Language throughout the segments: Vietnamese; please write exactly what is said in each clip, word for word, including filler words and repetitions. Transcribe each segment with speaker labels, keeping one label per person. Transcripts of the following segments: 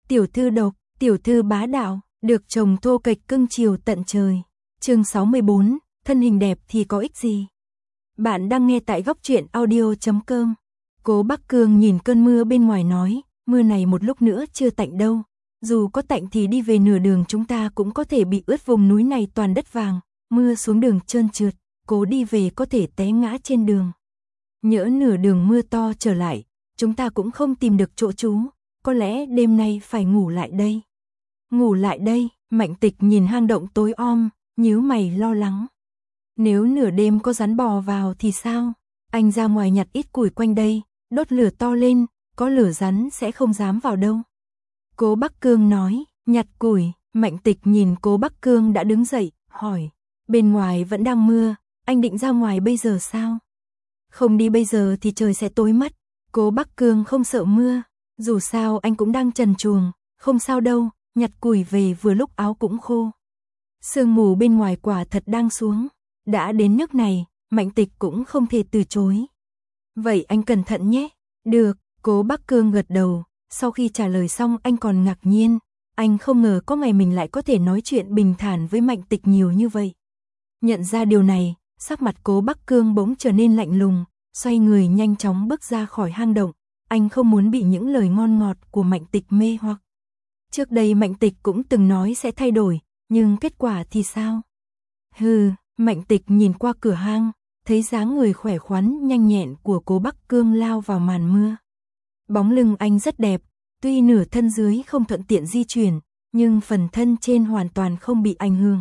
Speaker 1: tiểu thư độc, tiểu thư bá đạo, được chồng thô kệch cưng chiều tận trời. Chương sáu mươi bốn, thân hình đẹp thì có ích gì? Bạn đang nghe tại góc truyện audio chấm com. Cố Bắc Cương nhìn cơn mưa bên ngoài nói, mưa này một lúc nữa chưa tạnh đâu. Dù có tạnh thì đi về nửa đường chúng ta cũng có thể bị ướt, vùng núi này toàn đất vàng, mưa xuống đường trơn trượt, cố đi về có thể té ngã trên đường. Nhỡ nửa đường mưa to trở lại, chúng ta cũng không tìm được chỗ trú, có lẽ đêm nay phải ngủ lại đây. Ngủ lại đây, Mạnh Tịch nhìn hang động tối om, nhíu mày lo lắng. Nếu nửa đêm có rắn bò vào thì sao? Anh ra ngoài nhặt ít củi quanh đây, đốt lửa to lên, có lửa rắn sẽ không dám vào đâu. Cố Bắc Cương nói, nhặt củi. Mạnh Tịch nhìn Cố Bắc Cương đã đứng dậy, hỏi, bên ngoài vẫn đang mưa, anh định ra ngoài bây giờ sao? Không đi bây giờ thì trời sẽ tối mất. Cố Bắc Cương không sợ mưa, dù sao anh cũng đang trần truồng, không sao đâu, nhặt củi về vừa lúc áo cũng khô. Sương mù bên ngoài quả thật đang xuống, đã đến nước này, Mạnh Tịch cũng không thể từ chối. Vậy anh cẩn thận nhé. Được, Cố Bắc Cương gật đầu, sau khi trả lời xong anh còn ngạc nhiên, anh không ngờ có ngày mình lại có thể nói chuyện bình thản với Mạnh Tịch nhiều như vậy. Nhận ra điều này, sắc mặt Cố Bắc Cương bỗng trở nên lạnh lùng, xoay người nhanh chóng bước ra khỏi hang động, anh không muốn bị những lời ngon ngọt của Mạnh Tịch mê hoặc. Trước đây Mạnh Tịch cũng từng nói sẽ thay đổi, nhưng kết quả thì sao? Hừ, Mạnh Tịch nhìn qua cửa hang, thấy dáng người khỏe khoắn nhanh nhẹn của Cố Bắc Cương lao vào màn mưa. Bóng lưng anh rất đẹp, tuy nửa thân dưới không thuận tiện di chuyển, nhưng phần thân trên hoàn toàn không bị ảnh hưởng.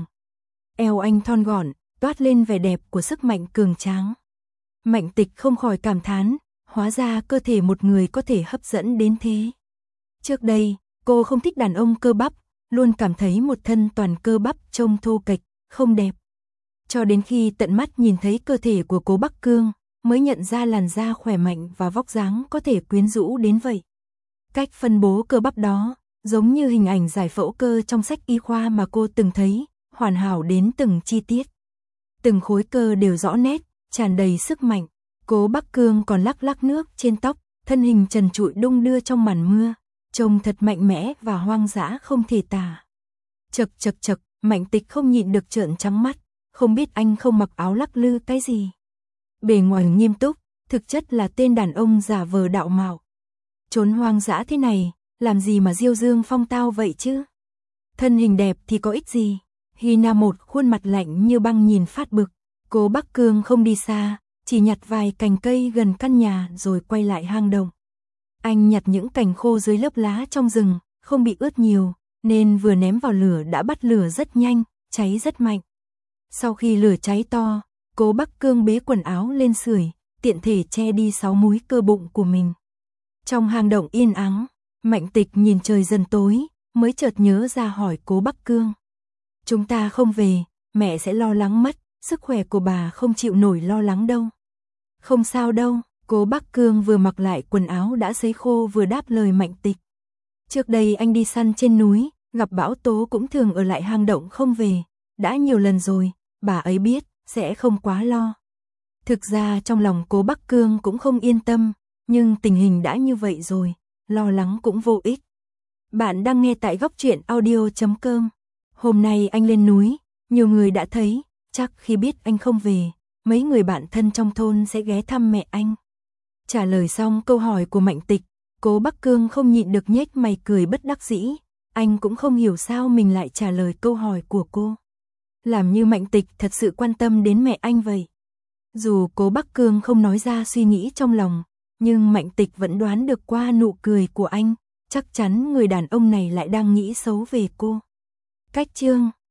Speaker 1: Eo anh thon gọn, toát lên vẻ đẹp của sức mạnh cường tráng. Mạnh Tịch không khỏi cảm thán, hóa ra cơ thể một người có thể hấp dẫn đến thế. Trước đây, cô không thích đàn ông cơ bắp, luôn cảm thấy một thân toàn cơ bắp trông thô kệch, không đẹp. Cho đến khi tận mắt nhìn thấy cơ thể của Cố Bắc Cương, mới nhận ra làn da khỏe mạnh và vóc dáng có thể quyến rũ đến vậy. Cách phân bố cơ bắp đó, giống như hình ảnh giải phẫu cơ trong sách y khoa mà cô từng thấy, hoàn hảo đến từng chi tiết. Từng khối cơ đều rõ nét, tràn đầy sức mạnh. Cố Bắc Cương còn lắc lắc nước trên tóc, thân hình trần trụi đung đưa trong màn mưa, trông thật mạnh mẽ và hoang dã không thể tả. Chậc chậc chậc, Mạnh Tịch không nhịn được trợn trắng mắt, không biết anh không mặc áo lắc lư cái gì. Bề ngoài nghiêm túc, thực chất là tên đàn ông giả vờ đạo mạo. Trốn hoang dã thế này, làm gì mà diêu dương phong tao vậy chứ? Thân hình đẹp thì có ích gì? Hy Na một khuôn mặt lạnh như băng nhìn phát bực. Cố Bắc Cương không đi xa, chỉ nhặt vài cành cây gần căn nhà rồi quay lại hang động. Anh nhặt những cành khô dưới lớp lá trong rừng, không bị ướt nhiều, nên vừa ném vào lửa đã bắt lửa rất nhanh, cháy rất mạnh. Sau khi lửa cháy to, Cố Bắc Cương bế quần áo lên sưởi, tiện thể che đi sáu múi cơ bụng của mình. Trong hang động yên ắng, Mạnh Tịch nhìn trời dần tối, mới chợt nhớ ra hỏi Cố Bắc Cương. Chúng ta không về, mẹ sẽ lo lắng mất, sức khỏe của bà không chịu nổi lo lắng đâu. Không sao đâu, Cố Bắc Cương vừa mặc lại quần áo đã sấy khô vừa đáp lời Mạnh Tịch. Trước đây anh đi săn trên núi, gặp bão tố cũng thường ở lại hang động không về, đã nhiều lần rồi, bà ấy biết, sẽ không quá lo. Thực ra trong lòng Cố Bắc Cương cũng không yên tâm, nhưng tình hình đã như vậy rồi, lo lắng cũng vô ích. Bạn đang nghe tại góc truyện audio chấm com. Hôm nay anh lên núi, nhiều người đã thấy, chắc khi biết anh không về, mấy người bạn thân trong thôn sẽ ghé thăm mẹ anh. Trả lời xong câu hỏi của Mạnh Tịch, Cố Bắc Cương không nhịn được nhếch mày cười bất đắc dĩ, anh cũng không hiểu sao mình lại trả lời câu hỏi của cô. Làm như Mạnh Tịch thật sự quan tâm đến mẹ anh vậy. Dù Cố Bắc Cương không nói ra suy nghĩ trong lòng, nhưng Mạnh Tịch vẫn đoán được qua nụ cười của anh, chắc chắn người đàn ông này lại đang nghĩ xấu về cô. Cách chương